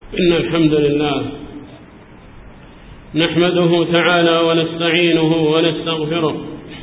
إن الحمد لله نحمده تعالى ونستعينه ونستغفره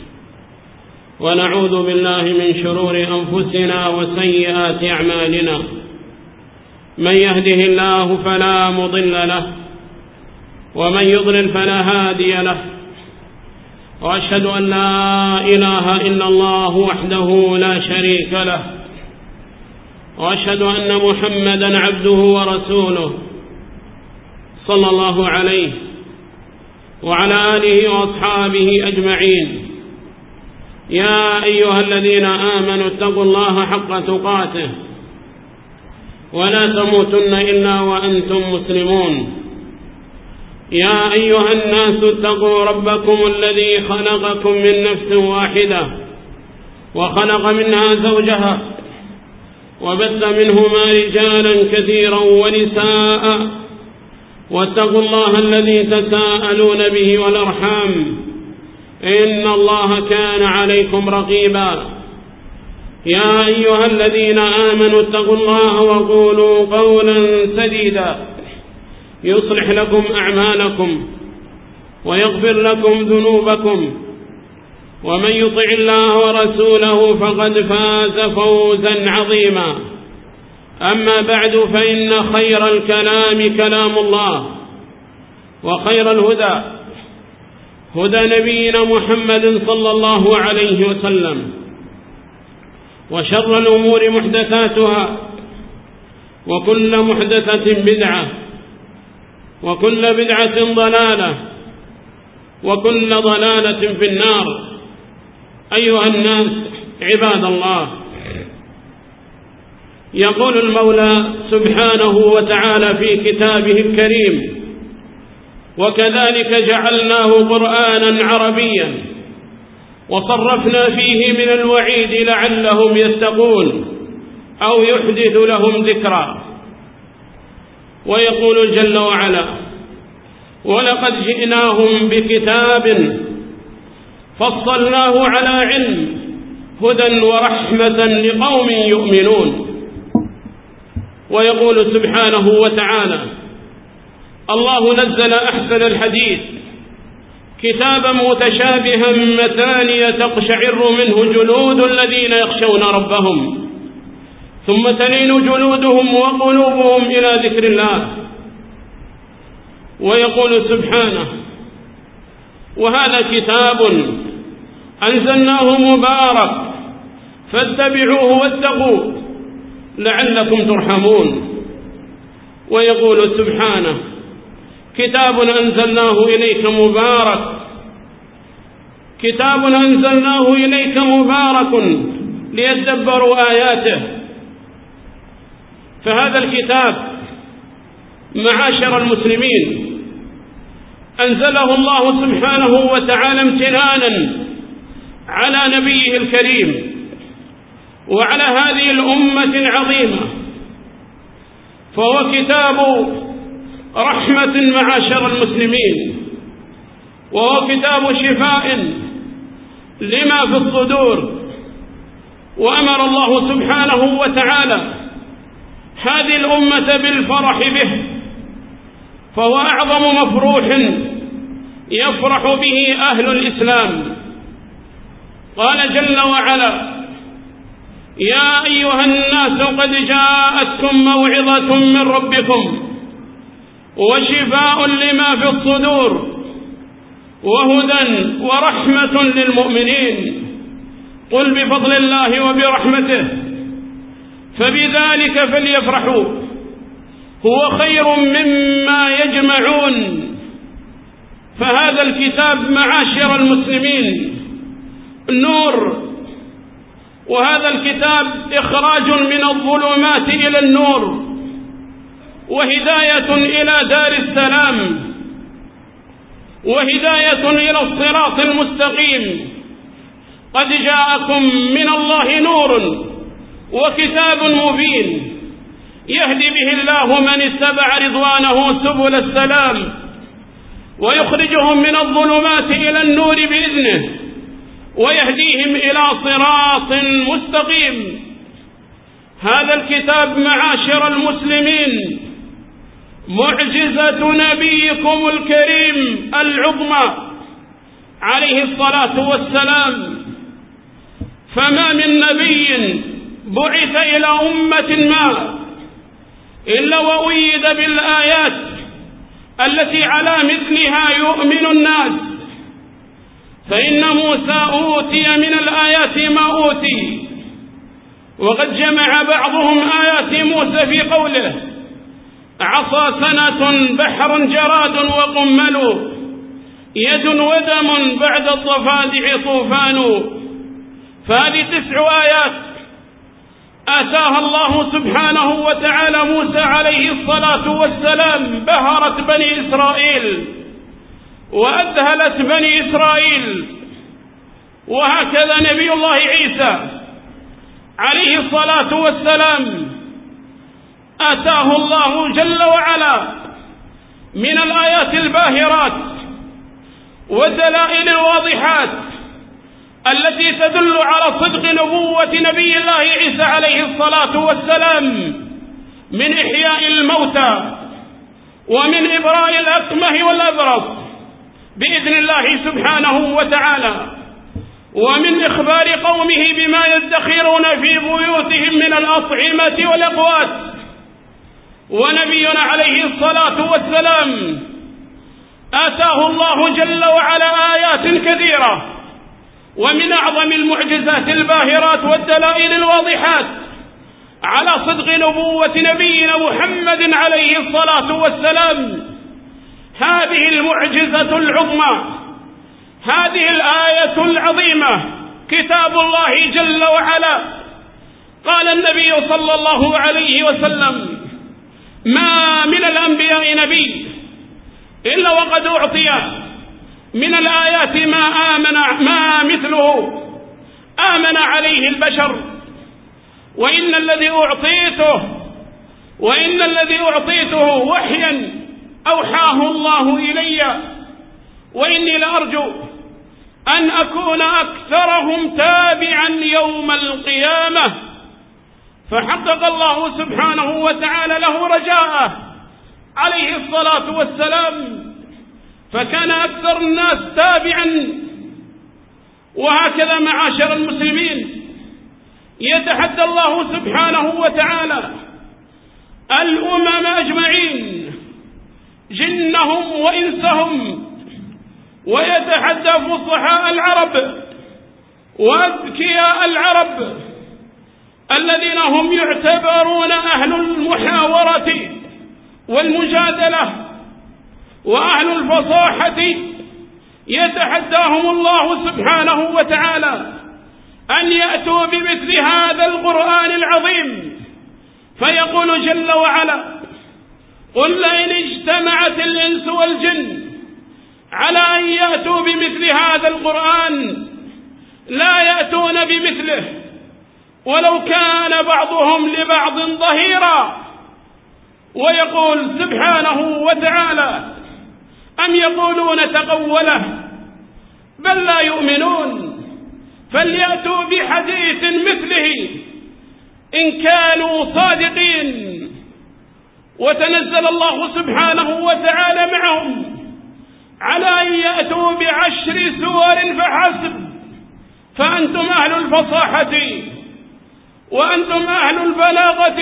ونعوذ بالله من شرور أنفسنا وسيئات أعمالنا. من يهده الله فلا مضل له ومن يضلل فلا هادي له، وأشهد أن لا إله إلا الله وحده لا شريك له، وأشهد أن محمدا عبده ورسوله صلى الله عليه وعلى آله وأصحابه أجمعين. يا أيها الذين آمنوا اتقوا الله حق تقاته ولا تموتن إلا وأنتم مسلمون. يا أيها الناس اتقوا ربكم الذي خلقكم من نفس واحدة وخلق منها زوجها وبث منهما رجالا كثيرا ونساء، واتقوا الله الذي تساءلون به والأرحام إن الله كان عليكم رقيبا. يا أيها الذين آمنوا اتقوا الله وقولوا قولا سديدا يصلح لكم أعمالكم ويغفر لكم ذنوبكم، ومن يطع الله ورسوله فقد فاز فوزا عظيما. أما بعد، فإن خير الكلام كلام الله، وخير الهدى هدى نبينا محمد صلى الله عليه وسلم، وشر الأمور محدثاتها، وكل محدثة بدعة، وكل بدعة ضلالة، وكل ضلالة في النار. أيها الناس عباد الله، يقول المولى سبحانه وتعالى في كتابه الكريم: وكذلك جعلناه قرآنا عربيا وصرفنا فيه من الوعيد لعلهم يتقون أو يحدث لهم ذكرا. ويقول جل وعلا: ولقد جئناهم بكتاب فصلناه على علم هدى ورحمة لقوم يؤمنون. ويقول سبحانه وتعالى: الله نزل أحسن الحديث كتابا متشابها مثانية تقشعر منه جلود الذين يخشون ربهم ثم تلين جلودهم وقلوبهم إلى ذكر الله. ويقول سبحانه: وهذا كتاب أنزلناه مبارك فاتبعوه واتقوا لعلكم ترحمون. ويقول سبحانه: كتاب أنزلناه إليك مبارك، كتاب أنزلناه إليك مبارك ليدبروا آياته. فهذا الكتاب معاشر المسلمين أنزله الله سبحانه وتعالى امتنانا على نبيه الكريم وعلى هذه الأمة العظيمة، فهو كتاب رحمة معاشر المسلمين، وهو كتاب شفاء لما في الصدور. وأمر الله سبحانه وتعالى هذه الأمة بالفرح به، فهو أعظم مفروح يفرح به أهل الإسلام. قال جل وعلا: يا أيها الناس قد جاءتكم موعظة من ربكم وشفاء لما في الصدور وهدى ورحمة للمؤمنين. قل بفضل الله وبرحمته فبذلك فليفرحوا هو خير مما يجمعون. فهذا الكتاب معاشر المسلمين نور، وهذا الكتاب إخراج من الظلمات إلى النور وهداية إلى دار السلام وهداية إلى الصراط المستقيم. قد جاءكم من الله نور وكتاب مبين يهدي به الله من اتبع رضوانه سبل السلام ويخرجهم من الظلمات إلى النور بإذنه ويهديهم إلى صراط مستقيم. هذا الكتاب معاشر المسلمين معجزة نبيكم الكريم العظمى عليه الصلاة والسلام. فما من نبي بعث إلى أمة ما إلا وأيد بالآيات التي على مثلها يؤمن الناس، فإن موسى أوتي من الآيات ما أوتي، وقد جمع بعضهم آيات موسى في قوله عصا سنة بحر جراد وقمل يد ودم بعد الضفادع طوفان. فهذه 9 آيات آتاها الله سبحانه وتعالى موسى عليه الصلاة والسلام، بهرت بني إسرائيل وأذهلت بني إسرائيل. وهكذا نبي الله عيسى عليه الصلاة والسلام آتاه الله جل وعلا من الآيات الباهرات والدلائل الواضحات التي تدل على صدق نبوة نبي الله عيسى عليه الصلاة والسلام، من إحياء الموتى ومن إبراء الأكمه والأبرص بإذن الله سبحانه وتعالى، ومن إخبار قومه بما يدخرون في بيوتهم من الأطعمة والأقوات. ونبينا عليه الصلاة والسلام آتاه الله جل وعلا آيات كثيرة، ومن أعظم المعجزات الباهرات والدلائل الواضحات على صدق نبوة نبينا محمد عليه الصلاة والسلام هذه المعجزة العظمى، هذه الآية العظيمة، كتاب الله جل وعلا. قال النبي صلى الله عليه وسلم: ما من الأنبياء نبي إلا وقد أعطي من الآيات ما مثله آمن عليه البشر، وإن الذي أعطيته وحيا أوحاه الله إلي، وإني لأرجو أن أكون أكثرهم تابعا يوم القيامة. فحقق الله سبحانه وتعالى له رجاءه عليه الصلاة والسلام، فكان أكثر الناس تابعا. وهكذا معاشر المسلمين يتحدى الله سبحانه وتعالى الأمم أجمعين جنهم وإنسهم، ويتحدى فصحاء العرب وأذكياء العرب الذين هم يعتبرون أهل المحاورة والمجادلة وأهل الفصاحة. يتحداهم الله سبحانه وتعالى أن يأتوا بمثل هذا القرآن العظيم، فيقول جل وعلا: قل لئن اجتمعت الإنس والجن على أن يأتوا بمثل هذا القرآن لا يأتون بمثله ولو كان بعضهم لبعض ظهيرا. ويقول سبحانه وتعالى: أم يقولون تقوله بل لا يؤمنون فليأتوا بحديث مثله إن كانوا صادقين. وتنزل الله سبحانه وتعالى معهم على أن يأتوا ب10 سور فحسب، فأنتم أهل الفصاحة وأنتم أهل البلاغة.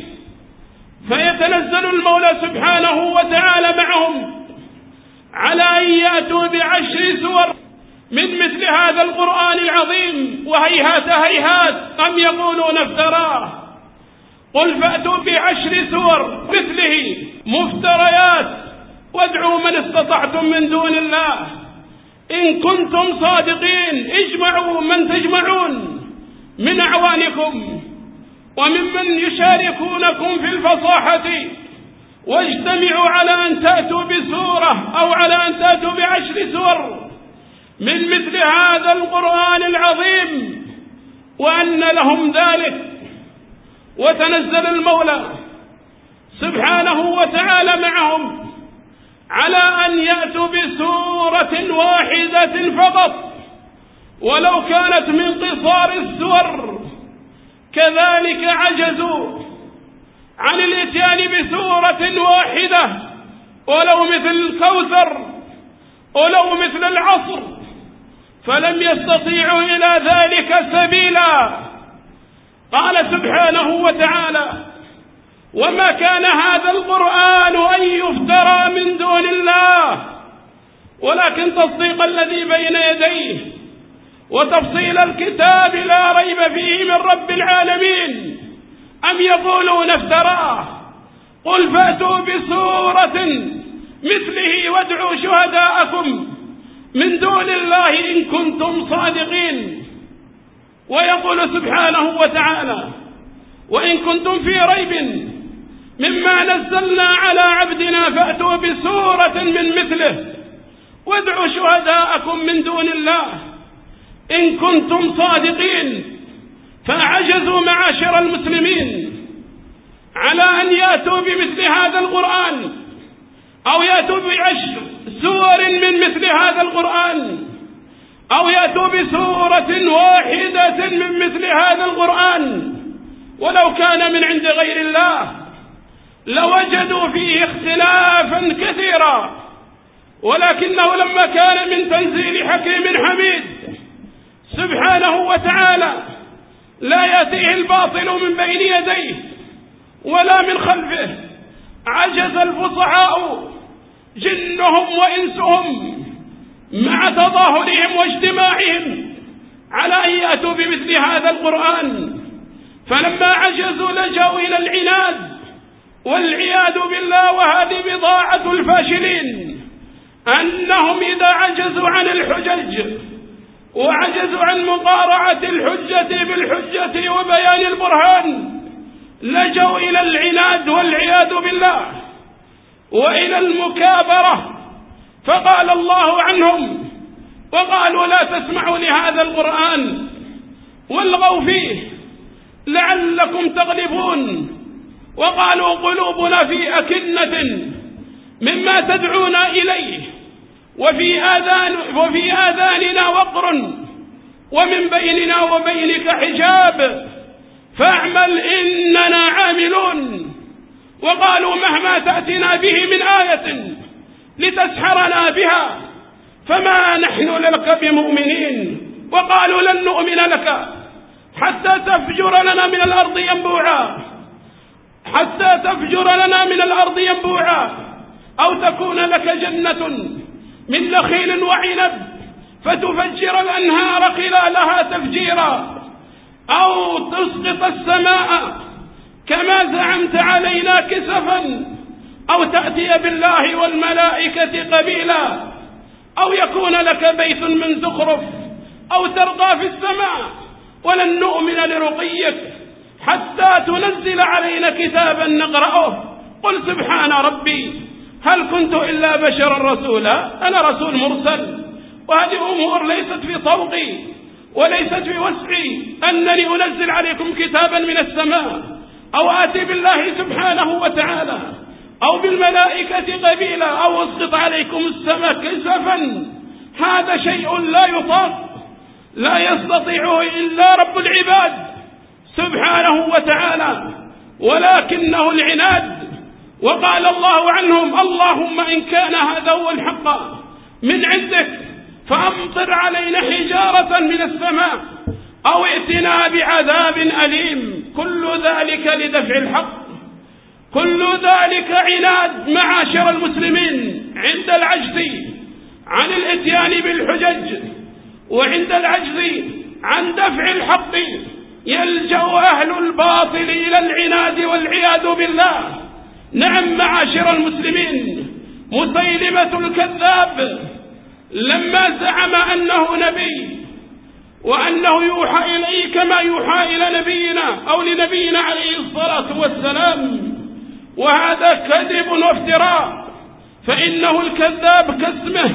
فيتنزل المولى سبحانه وتعالى معهم على أن يأتوا ب10 سور من مثل هذا القرآن العظيم، وهيهات هيهات أم يقولون افتراه. قل فأتوا ب10 سور مثله مفتريات وادعوا من استطعتم من دون الله إن كنتم صادقين. اجمعوا من تجمعون من أعوانكم وممن يشاركونكم في الفصاحة، واجتمعوا على أن تأتوا بسورة أو على أن تأتوا ب10 سور من مثل هذا القرآن العظيم، وأن لهم ذلك. وتنزل المولى سبحانه وتعالى معهم على أن يأتوا بسورة واحدة فقط ولو كانت من قصار السور، كذلك عجزوا عن الاتيان بسورة واحدة ولو مثل الكوثر ولو مثل العصر، فلم يستطيعوا إلى ذلك سبيلا. قال سبحانه وتعالى: وما كان هذا القرآن أن يفترى من دون الله ولكن تصديق الذي بين يديه وتفصيل الكتاب لا ريب فيه من رب العالمين. أم يقولون افتراه قل فأتوا بسورة مثله وادعوا شهداءكم من دون الله إن كنتم صادقين. ويقول سبحانه وتعالى: وإن كنتم في ريب مما نزلنا على عبدنا فأتوا بسورة من مثله وادعوا شهداءكم من دون الله إن كنتم صادقين. فعجزوا معاشر المسلمين على أن يأتوا بمثل هذا القرآن أو يأتوا بعشر سور من مثل هذا القرآن أو يأتوا بسورة واحدة من مثل هذا القرآن، ولو كان من عند غير الله لوجدوا فيه اختلافا كثيرا، ولكنه لما كان من تنزيل حكيم حميد سبحانه وتعالى لا يأتيه الباطل من بين يديه ولا من خلفه، عجز الفصحاء جنهم وإنسهم مع تظاهرهم واجتماعهم على أن يأتوا بمثل هذا القرآن. فلما عجزوا لجأوا إلى العناد والعياذ بالله. وهذه بضاعة الفاشلين، أنهم إذا عجزوا عن الحجج وعجزوا عن مقارعة الحجة بالحجة وبيان البرهان لجأوا إلى العناد والعياذ بالله وإلى المكابرة. فقال الله عنهم وقالوا: لا تسمعوا لهذا القرآن والغوا فيه لعلكم تغلبون. وقالوا: قلوبنا في أكنة مما تدعونا إليه وفي آذاننا وقر ومن بيننا وبينك حجاب فاعمل إننا عاملون. وقالوا: مهما تأتنا به من آية لتسحرنا بها فما نحن لك بمؤمنين. وقالوا: لن نؤمن لك حتى تفجر لنا من الأرض ينبوعا أو تكون لك جنة من نخيل وعنب فتفجر الأنهار خلالها تفجيرا أو تسقط السماء كما زعمت علينا كسفا أو تأتي بالله والملائكة قبيلا أو يكون لك بيت من زخرف أو ترقى في السماء ولن نؤمن لرقيك حتى تنزل علينا كتابا نقرأه. قل سبحان ربي هل كنت إلا بشرا رسولا. أنا رسول مرسل، وهذه أمور ليست في طوقي وليست في وسعي أنني أنزل عليكم كتابا من السماء أو آتي بالله سبحانه وتعالى أو بالملائكة قبيلا أو أسقط عليكم السماء كسفا. هذا شيء لا يطاق، لا يستطيعه إلا رب العباد سبحانه وتعالى، ولكنه العناد. وقال الله عنهم: اللهم إن كان هذا هو الحق من عندك فأمطر علينا حجارة من السماء أو ائتنا بعذاب أليم. كل ذلك لدفع الحق، كل ذلك عناد معاشر المسلمين عند العجز عن الاتيان بالحجج وعند العجز عن دفع الحق يلجأ أهل الباطل إلى العناد والعياذ بالله. نعم معاشر المسلمين، مسيلمة الكذاب لما زعم أنه نبي وأنه يوحى إليه كما يوحى إلى نبينا أو لنبينا عليه الصلاة والسلام، وهذا كذب وافتراء، فإنه الكذاب كاسمه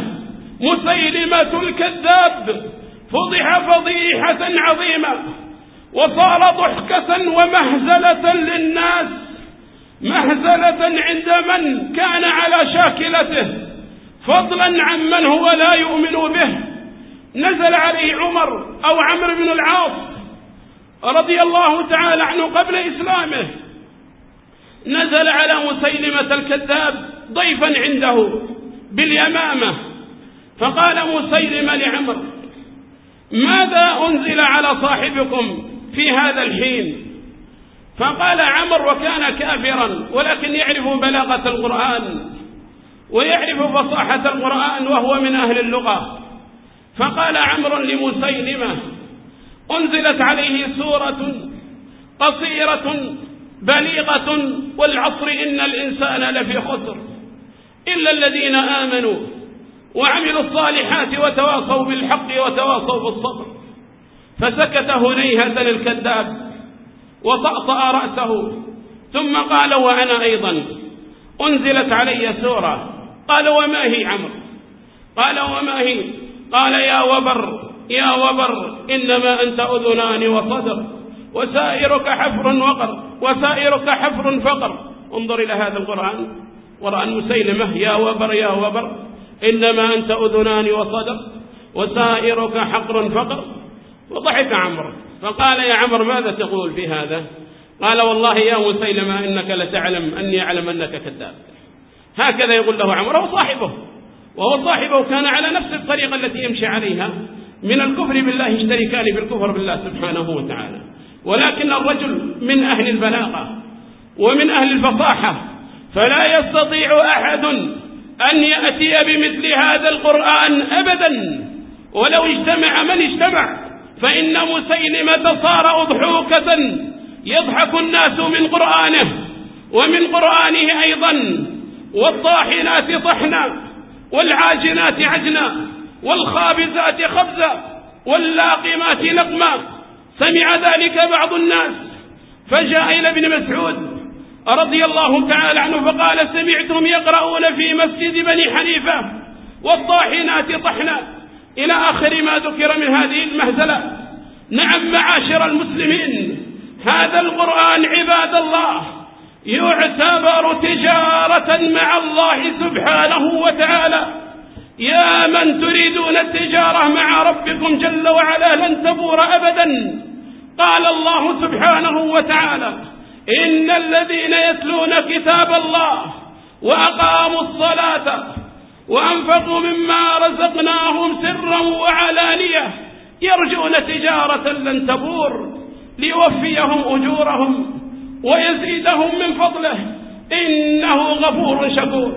مسيلمة الكذاب فضح فضيحة عظيمة وصار ضحكة ومهزلة للناس، مهزلة عند من كان على شاكلته فضلا عن من هو لا يؤمن به. نزل عليه عمر أو عمرو بن العاص رضي الله تعالى عنه قبل إسلامه، نزل على مسيلمة الكذاب ضيفا عنده باليمامة، فقال مسيلمة لعمر: ماذا أنزل على صاحبكم في هذا الحين؟ فقال عمر، وكان كافرا ولكن يعرف بلاغة القرآن ويعرف فصاحة القرآن وهو من أهل اللغة، فقال عمرو لمسيلمة: أنزلت عليه سورة قصيرة بليغة والعصر إن الإنسان لفي خسر إلا الذين آمنوا وعملوا الصالحات وتواصوا بالحق وتواصوا بالصبر. فسكت هنيهة الكذاب وطأطأ رأسه، ثم قال: وأنا أيضا أنزلت علي سورة. قال: وما هي عمرو؟ قال: وما هي؟ قال: يا وبر يا وبر، إنما أنت أذنان وصدر وسائرك حفر وقر وسائرك حفر فقر. انظر إلى هذا القرآن، قرآن مسيلمة: يا وبر يا وبر، إنما أنت أذنان وصدر وسائرك حقر فقر. وضحك عمرو فقال: يا عمرو ماذا تقول في هذا؟ قال: والله يا مسيلمة إنك لتعلم أني أعلم أنك كذاب. هكذا يقول له عمرو، وهو صاحبه كان على نفس الطريقة التي يمشي عليها من الكفر بالله، اشتركان في الكفر بالله سبحانه وتعالى. ولكن الرجل من أهل البلاغة ومن أهل الفصاحة، فلا يستطيع أحد أن يأتي بمثل هذا القرآن أبدا ولو اجتمع من اجتمع، فإن مسيلمة صار أضحوكة يضحك الناس من قرآنه ومن قرآنه أيضا. والطاحنات طحنا والعاجنات عجنا والخابزات خبزا واللاقمات لقما. سمع ذلك بعض الناس فجاء إلى ابن مسعود رضي الله تعالى عنه فقال: سمعتهم يقرؤون في مسجد بني حنيفة والطاحنات طحنا، إلى آخر ما ذكر من هذه المهزلة. نعم معاشر المسلمين، هذا القرآن عباد الله يعتبر تجارة مع الله سبحانه وتعالى. يا من تريدون التجارة مع ربكم جل وعلا لن تبور أبدا. قال الله سبحانه وتعالى: إن الذين يتلون كتاب الله وأقاموا الصلاة وأنفقوا مما رزقناهم سرا وعلانية يرجون تجارة لن تبور ليوفيهم أجورهم ويزيدهم من فضله إنه غفور شكور.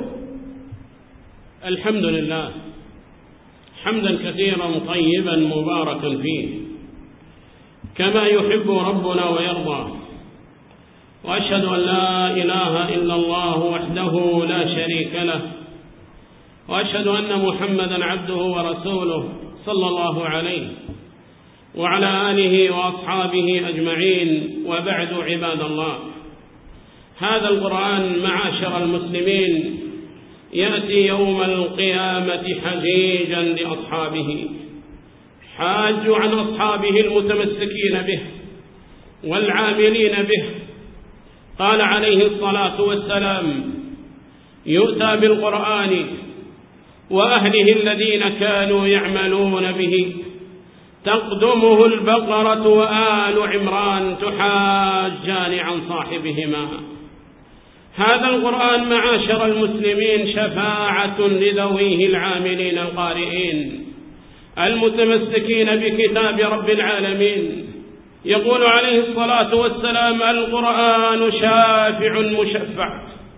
الحمد لله حمدا كثيرا طيبا مباركا فيه كما يحب ربنا ويرضى، وأشهد أن لا إله إلا الله وحده لا شريك له، وأشهد أن محمدا عبده ورسوله صلى الله عليه وعلى آله وأصحابه أجمعين. وبعد عباد الله، هذا القرآن معاشر المسلمين يأتي يوم القيامة حجيجا لأصحابه، حاج عن أصحابه المتمسكين به والعاملين به. قال عليه الصلاة والسلام: يؤتى بالقرآن وأهله الذين كانوا يعملون به، تقدمه البقرة وآل عمران تحاجان عن صاحبهما. هذا القرآن معاشر المسلمين شفاعة لذويه العاملين القارئين المتمسكين بكتاب رب العالمين. يقول عليه الصلاة والسلام: القرآن شافع مشفع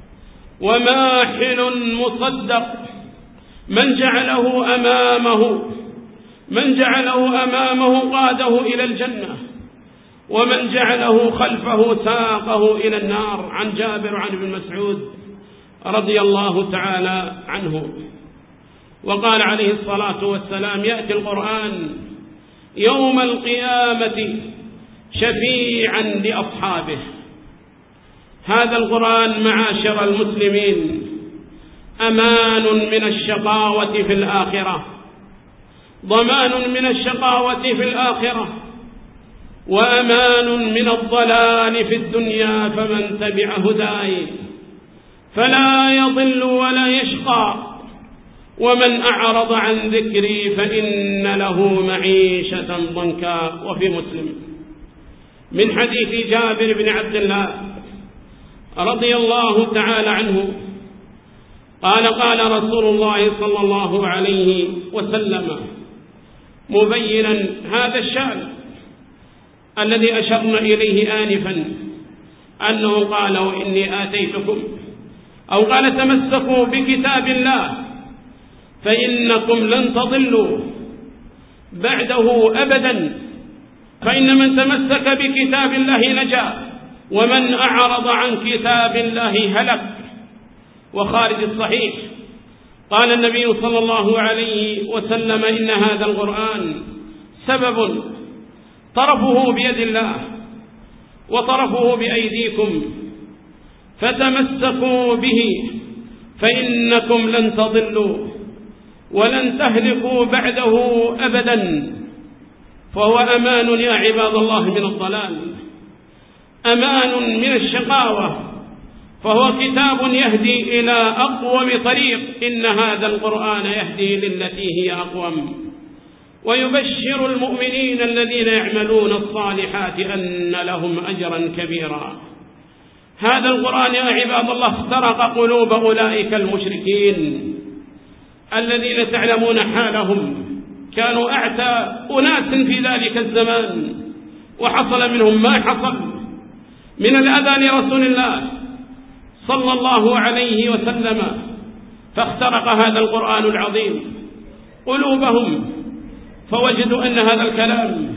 وماحل مصدق، من جعله أمامه قاده إلى الجنة، ومن جعله خلفه ساقه إلى النار. عن جابر وعن ابن مسعود رضي الله تعالى عنه. وقال عليه الصلاة والسلام: يأتي القرآن يوم القيامة شفيعا لأصحابه. هذا القرآن معاشر المسلمين أمان من الشقاوة في الآخرة، ضمان من الشقاوة في الآخرة، وأمان من الضلال في الدنيا. فمن تبع هداي فلا يضل ولا يشقى، ومن أعرض عن ذكري فإن له معيشة ضنكا. وفي مسلم من حديث جابر بن عبد الله رضي الله تعالى عنه قال قال رسول الله صلى الله عليه وسلم مبينا هذا الشأن الذي أشرنا إليه آنفا، أنه قال وإني آتيتكم، أو قال تمسكوا بكتاب الله فإنكم لن تضلوا بعده أبدا، فإن من تمسك بكتاب الله نجا، ومن أعرض عن كتاب الله هلك. وخارج الصحيح قال النبي صلى الله عليه وسلم إن هذا القرآن سبب طرفه بيد الله وطرفه بأيديكم، فتمسكوا به فإنكم لن تضلوا ولن تهلكوا بعده أبدا. فهو أمان يا عباد الله من الضلال، أمان من الشقاوة، فهو كتاب يهدي إلى أقوم طريق، إن هذا القرآن يهدي للتي هي أقوم، ويبشر المؤمنين الذين يعملون الصالحات أن لهم أجرا كبيرا. هذا القرآن يا عباد الله اخترق قلوب أولئك المشركين الذين تعلمون حالهم، كانوا أعتى أناس في ذلك الزمان، وحصل منهم ما حصل من الأذى لرسول الله صلى الله عليه وسلم، فاخترق هذا القرآن العظيم قلوبهم، فوجدوا أن هذا الكلام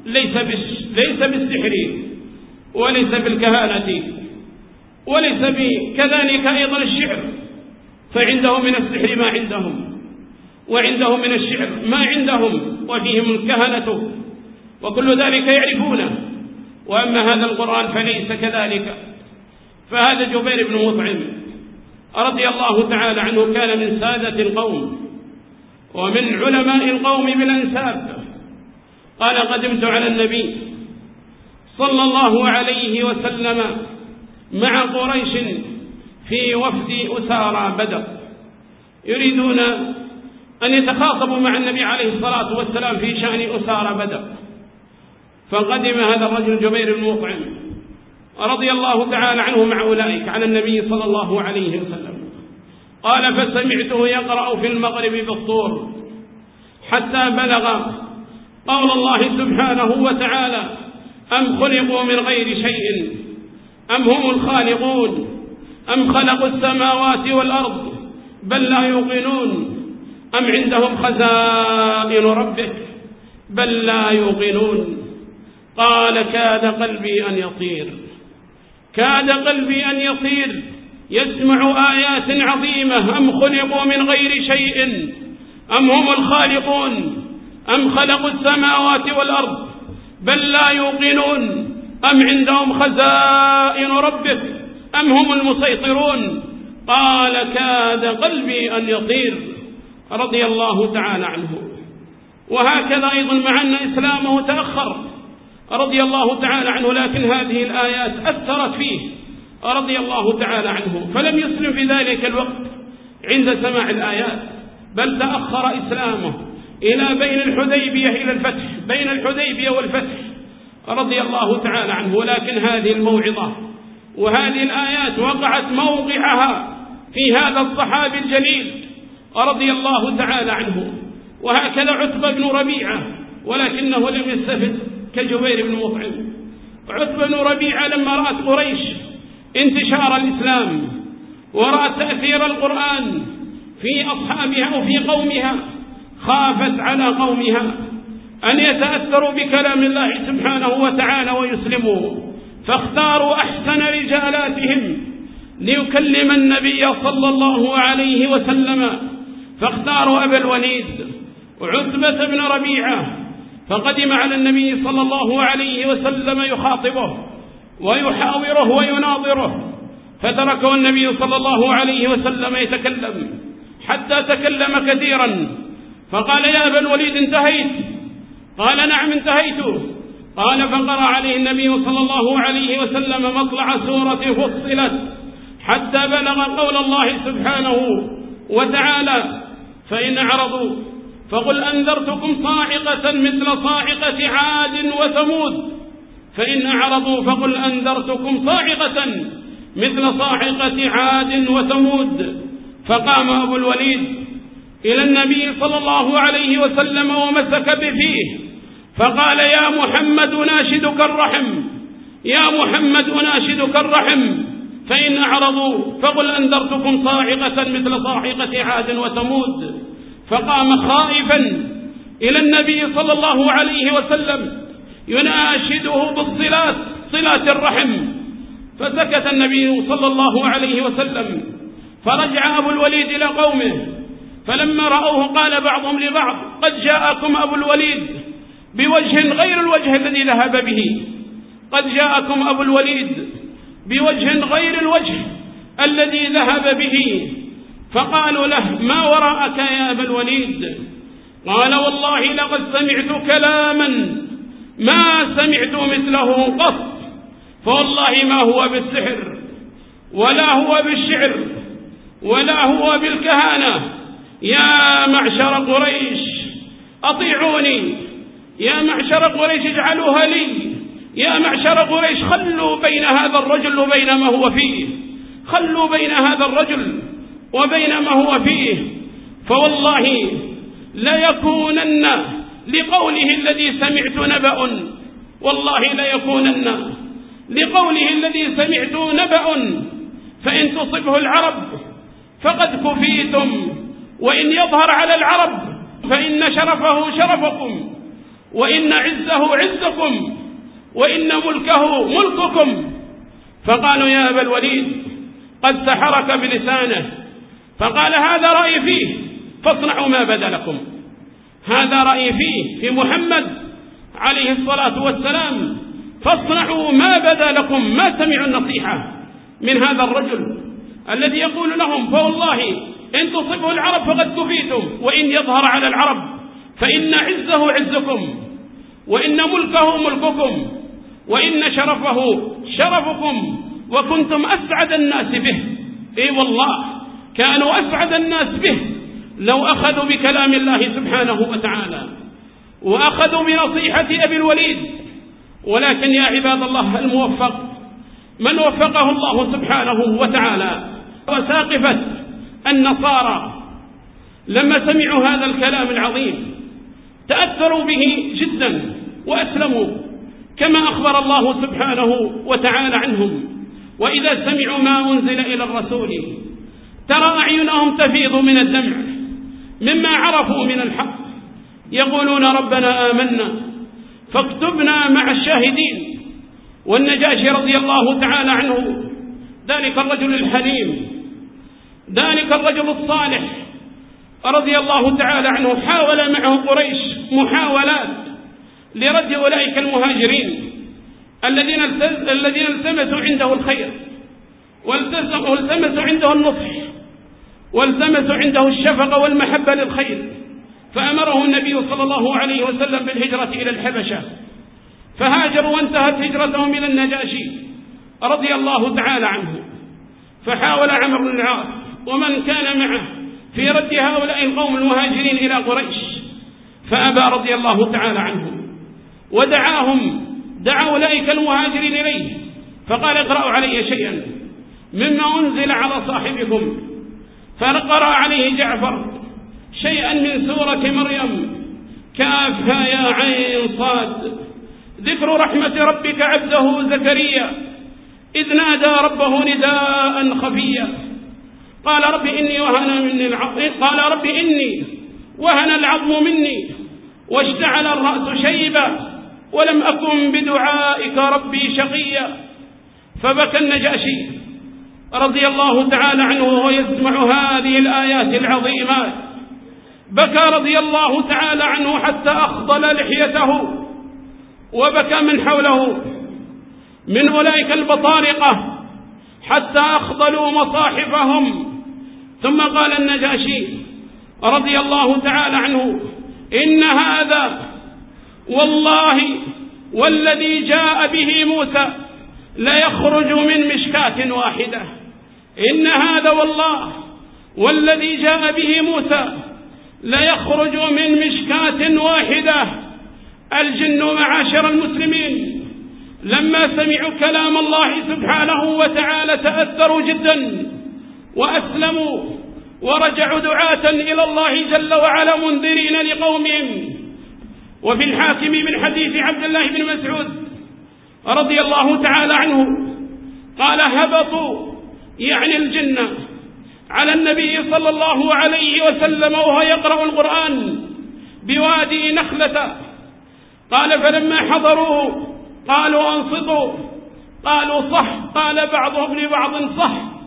ليس بالسحر وليس بالكهانة وليس كذلك أيضا الشعر، فعندهم من السحر ما عندهم، وعندهم من الشعر ما عندهم، وفيهم الكهنة وكل ذلك يعرفونه، وأما هذا القرآن فليس كذلك. فهذا جبير بن مطعم رضي الله تعالى عنه كان من سادة القوم ومن علماء القوم بالأنساب. قال قدمت على النبي صلى الله عليه وسلم مع قريش في وفد أسارى بدر، يريدون أن يتخاطبوا مع النبي عليه الصلاة والسلام في شأن أسارى بدر. فقدم هذا الرجل جبير بن مطعم رضي الله تعالى عنه مع أولئك على النبي صلى الله عليه وسلم. قال فسمعته يقرأ في المغرب بالطور حتى بلغ قول الله سبحانه وتعالى أم خلقوا من غير شيء أم هم الخالقون أم خلقوا السماوات والأرض بل لا يوقنون أم عندهم خزائن ربك بل لا يوقنون. قال كاد قلبي أن يطير، كاد قلبي أن يطير يسمع آيات عظيمة. أم خلقوا من غير شيء أم هم الخالقون أم خلقوا السماوات والأرض بل لا يوقنون أم عندهم خزائن ربك أم هم المسيطرون. قال كاد قلبي أن يطير رضي الله تعالى عنه. وهكذا أيضا مع أن إسلامه تأخر رضي الله تعالى عنه، لكن هذه الآيات أثرت فيه رضي الله تعالى عنه، فلم يسلم في ذلك الوقت عند سماع الآيات، بل تأخر إسلامه إلى بين الحديبية إلى الفتح، بين الحديبية والفتح رضي الله تعالى عنه. ولكن هذه الموعظة وهذه الآيات وقعت موقعها في هذا الصحابي الجليل رضي الله تعالى عنه. وهكذا عتبة بن ربيعة، ولكنه لم يستفد كجبير بن مطعم. عتبة بن ربيعة لما رأت قريش انتشار الإسلام ورأت تأثير القرآن في أصحابها وفي قومها، خافت على قومها أن يتأثروا بكلام الله سبحانه وتعالى ويسلموا، فاختاروا أحسن رجالاتهم ليكلم النبي صلى الله عليه وسلم، فاختاروا أبا الوليد عتبة بن ربيعة، فقدم على النبي صلى الله عليه وسلم يخاطبه ويحاوره ويناظره، فتركه النبي صلى الله عليه وسلم يتكلم حتى تكلم كثيرا، فقال يا أبا الوليد انتهيت؟ قال نعم انتهيت. قال فقرأ عليه النبي صلى الله عليه وسلم مطلع سورة فصلت حتى بلغ قول الله سبحانه وتعالى فإن أعرضوا فقل أنذرتكم صاعقة مثل صاعقة عاد وثمود، فإن أعرضوا فقل أنذرتكم صاعقة مثل صاعقة عاد وثمود. فقام أبو الوليد إلى النبي صلى الله عليه وسلم ومسك بفيه فقال: يا محمد أناشدك الرحم، يا محمد أناشدك الرحم، فإن أعرضوا فقل أنذرتكم صاعقة مثل صاعقة عاد وثمود. فقام خائفا إلى النبي صلى الله عليه وسلم يناشده بالصلات، صلات الرحم. فسكت النبي صلى الله عليه وسلم، فرجع أبو الوليد إلى قومه، فلما رأوه قال بعضهم لبعض: قد جاءكم أبو الوليد بوجه غير الوجه الذي ذهب به، قد جاءكم أبو الوليد بوجه غير الوجه الذي ذهب به. فقالوا له: ما وراءك يا أبا الوليد؟ قال: والله لقد سمعت كلاما ما سمعت مثله قط، فوالله ما هو بالسحر ولا هو بالشعر ولا هو بالكهانة. يا معشر قريش أطيعوني، يا معشر قريش اجعلوها لي، يا معشر قريش خلوا بين هذا الرجل وبين ما هو فيه، خلوا بين هذا الرجل وبين ما هو فيه، فوالله ليكونن لقوله الذي سمعت نبأ، والله ليكونن لقوله الذي سمعت نبأ، فإن تصبه العرب فقد كفيتم، وإن يظهر على العرب فإن شرفه شرفكم، وإن عزه عزكم، وإن ملكه ملككم. فقالوا: يا أبا الوليد قد سحرك بلسانه. فقال: هذا رأيي فيه فاصنعوا ما بدا لكم، هذا رأيي فيه في محمد عليه الصلاة والسلام، فاصنعوا ما بدا لكم. ما سمعوا النصيحة من هذا الرجل الذي يقول لهم: فوالله إن تصبه العرب فقد كفيتم، وإن يظهر على العرب فإن عزه عزكم، وإن ملكه ملككم، وإن شرفه شرفكم، وكنتم أسعد الناس به. إي والله كانوا أسعد الناس به لو أخذوا بكلام الله سبحانه وتعالى وأخذوا بنصيحة أبي الوليد. ولكن يا عباد الله، الموفق من وفقه الله سبحانه وتعالى. وساقفة النصارى لما سمعوا هذا الكلام العظيم تأثروا به جدا وأسلموا كما أخبر الله سبحانه وتعالى عنهم: وإذا سمعوا ما أنزل إلى الرسول ترى أعينهم تفيض من الدمع مما عرفوا من الحق، يقولون: ربنا آمنا فاكتبنا مع الشاهدين. والنجاشي رضي الله تعالى عنه ذلك الرجل الحليم، ذلك الرجل الصالح رضي الله تعالى عنه، حاول معه قريش محاولات لرد أولئك المهاجرين الذين التمسوا عنده الخير والتمسوا عنده النصح والتمسوا عنده الشفقة والمحبة للخير. فأمره النبي صلى الله عليه وسلم بالهجرة إلى الحبشة، فهاجروا وانتهت هجرتهم إلى النجاشي رضي الله تعالى عنه. فحاول عمرو بن العاص ومن كان معه في رد هؤلاء القوم المهاجرين إلى قريش، فأبى رضي الله تعالى عنه، دعا أولئك المهاجرين إليه فقال: اقرأوا علي شيئا مما أنزل على صاحبكم. فقرأ عليه جعفر شيئا من سورة مريم: كافها يا عين صاد، ذكر رحمة ربك عبده زكريا إذ نادى ربه نداء خفيا، قال رب إني وهن العظم مني واشتعل الرأس شيبا ولم أكن بدعائك ربي شقيا. فبكى النجاشي رضي الله تعالى عنه وهو يسمع هذه الآيات العظيمات، بكى رضي الله تعالى عنه حتى أخضل لحيته، وبكى من حوله من أولئك البطارقة حتى أخضلوا مصاحفهم. ثم قال النجاشي رضي الله تعالى عنه: إن هذا والله والذي جاء به موسى ليخرج من مشكاة واحدة. إن هذا والله والذي جاء به موسى ليخرج من مشكاة واحدة. الجن معاشر المسلمين لما سمعوا كلام الله سبحانه وتعالى تأثروا جدا وأسلموا ورجعوا دعاة إلى الله جل وعلا منذرين لقومهم. وفي الحاكم من حديث عبد الله بن مسعود رضي الله تعالى عنه قال: هبطوا يعني الجنة على النبي صلى الله عليه وسلم وهو يقرأ القرآن بوادي نخلة. قال: فلما حضروه قالوا: أنصتوا. قالوا: صح. قال بعضهم لبعض: صح.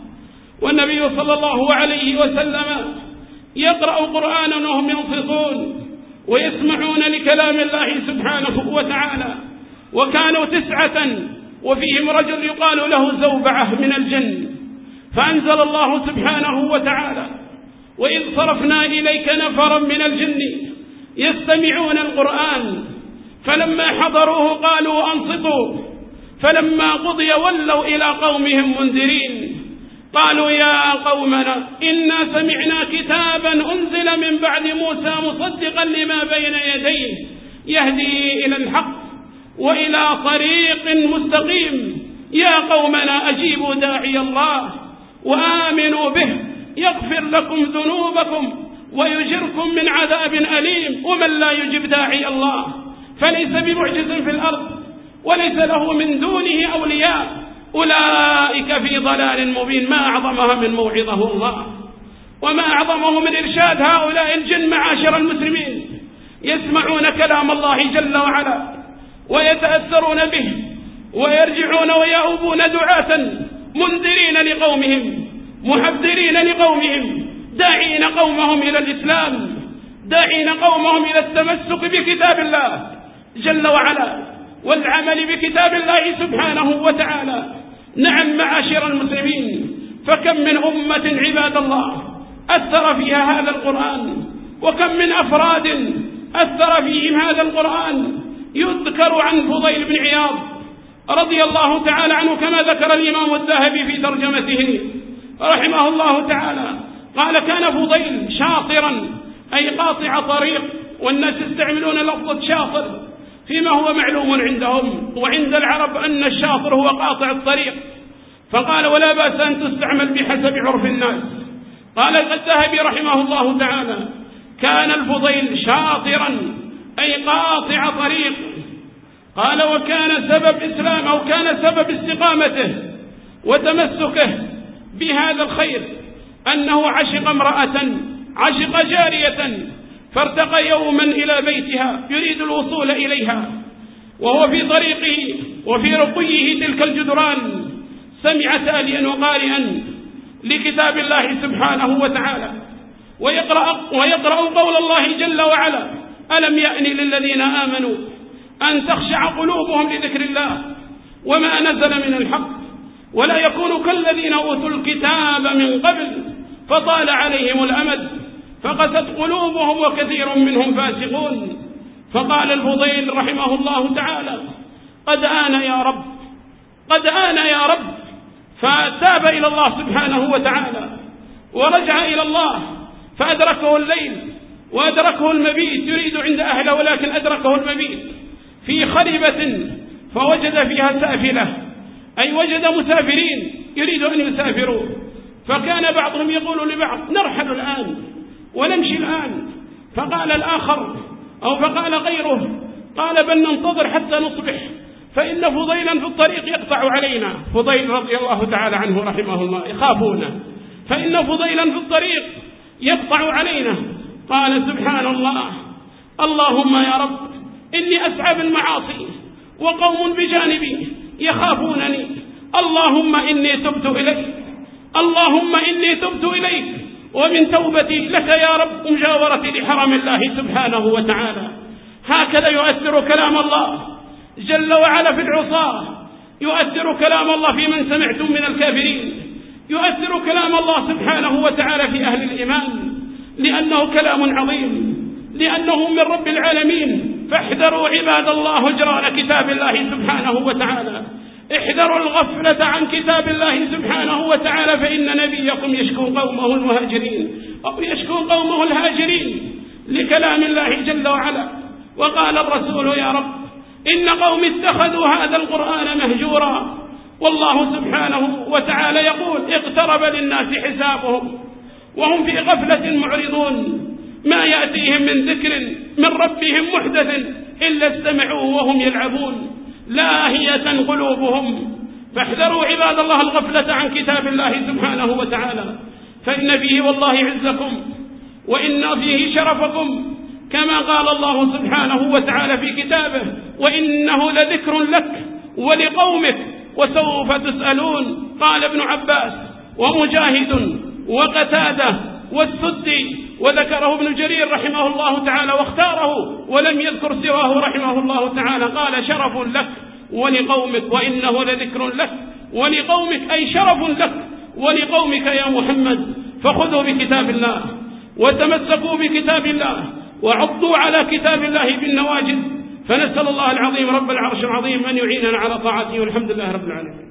والنبي صلى الله عليه وسلم يقرأ قرآنا وهم ينصتون ويسمعون لكلام الله سبحانه وتعالى. وكانوا 9 وفيهم رجل يقال له زوبعة من الجن. فأنزل الله سبحانه وتعالى: وإذ صرفنا إليك نفرا من الجن يستمعون القرآن فلما حضروه قالوا: أنصتوا. فلما قضي ولوا إلى قومهم منذرين. قالوا: يا قومنا إنا سمعنا كتابا أنزل من بعد موسى مصدقا لما بين يديه يهدي إلى الحق وإلى طريق مستقيم. يا قومنا أجيبوا داعي الله وآمنوا به يغفر لكم ذنوبكم ويجركم من عذاب أليم. ومن لا يجب داعي الله فليس بمعجز في الأرض وليس له من دونه أولياء أولئك في ضلال مبين. ما أعظمها من موعظه الله وما أعظمه من إرشاد هؤلاء الجن معاشر المسلمين. يسمعون كلام الله جل وعلا ويتأثرون به ويرجعون ويأوبون دعاة منذرين لقومهم محذرين لقومهم داعين قومهم إلى الإسلام داعين قومهم إلى التمسك بكتاب الله جل وعلا والعمل بكتاب الله سبحانه وتعالى. نعم معاشر المسلمين، فكم من أمة عباد الله أثر فيها هذا القرآن، وكم من أفراد أثر فيهم هذا القرآن. يذكر عن فضيل بن عياض رضي الله تعالى عنه كما ذكر الإمام الذهبي في ترجمته رحمه الله تعالى، قال: كان فضيل شاطرا أي قاطع طريق، والناس يستعملون لفظة شاطر فيما هو معلوم عندهم، وعند العرب أن الشاطر هو قاطع الطريق، فقال: ولا بأس أن تستعمل بحسب عرف الناس. قال الذهبي رحمه الله تعالى: كان الفضيل شاطرا أي قاطع طريق. قال: وكان سبب إسلام أو كان سبب استقامته وتمسكه بهذا الخير أنه عشق امرأة، عشق جارية، فارتقى يوما إلى بيتها يريد الوصول إليها، وهو في طريقه وفي رقيه تلك الجدران سمع تاليا وقارئا لكتاب الله سبحانه وتعالى ويقرأ قول الله جل وعلا: ألم يأن للذين آمنوا أن تخشع قلوبهم لذكر الله وما نزل من الحق ولا يكونوا كالذين أوتوا الكتاب من قبل فطال عليهم الأمد فقست قلوبهم وكثير منهم فاسقون. فقال الفضيل رحمه الله تعالى: قد آن يا رب، قد آن يا رب. فتاب إلى الله سبحانه وتعالى ورجع إلى الله، فأدركه الليل وأدركه المبيت، يريد عند أهله ولكن أدركه المبيت في خربة فوجد فيها سافلة، أي وجد مسافرين يريد أن يسافروا، فكان بعضهم يقول لبعض: نرحل الآن ونمشي الآن. فقال الآخر أو فقال غيره: قال: بل ننتظر حتى نصبح فإن فضيلا في الطريق يقطع علينا. فضيل رضي الله تعالى عنه رحمه الله يخافونه، فإن فضيلا في الطريق يقطع علينا. قال: سبحان الله، اللهم يا رب إني أسعى بالمعاصي وقوم بجانبي يخافونني، اللهم إني تبت إليك، اللهم إني تبت إليك، ومن توبتي لك يا رب مجاورتي لحرم الله سبحانه وتعالى. هكذا يؤثر كلام الله جل وعلا في العصاة، يؤثر كلام الله في من سمعتم من الكافرين، يؤثر كلام الله سبحانه وتعالى في أهل الإيمان، لأنه كلام عظيم، لأنه من رب العالمين. فاحذروا عباد الله هجران كتاب الله سبحانه وتعالى، احذروا الغفلة عن كتاب الله سبحانه وتعالى، فإن نبيكم يشكو قومه المهاجرين أو يشكو قومه الهاجرين لكلام الله جل وعلا. وقال الرسول: يا رب إن قوم اتخذوا هذا القرآن مهجورا. والله سبحانه وتعالى يقول اقترب للناس حسابهم وهم في غفلة معرضون، ما يأتيهم من ذكر من ربهم محدث إلا استمعوه وهم يلعبون لاهية قلوبهم. فاحذروا عباد الله الغفلة عن كتاب الله سبحانه وتعالى، فإن فيه والله عزكم وإن فيه شرفكم، كما قال الله سبحانه وتعالى في كتابه وإنه لذكر لك ولقومك وسوف تسألون. قال ابن عباس ومجاهد وقتادة والسدي، وذكره ابن جرير رحمه الله تعالى واختاره ولم يذكر سواه رحمه الله تعالى، قال شرف لك ولقومك وإنه لذكر لك ولقومك، أي شرف لك ولقومك يا محمد. فخذوا بكتاب الله وتمسكوا بكتاب الله وعضوا على كتاب الله بالنواجذ. فنسأل الله العظيم رب العرش العظيم أن يعيننا على طاعته، والحمد لله رب العالمين.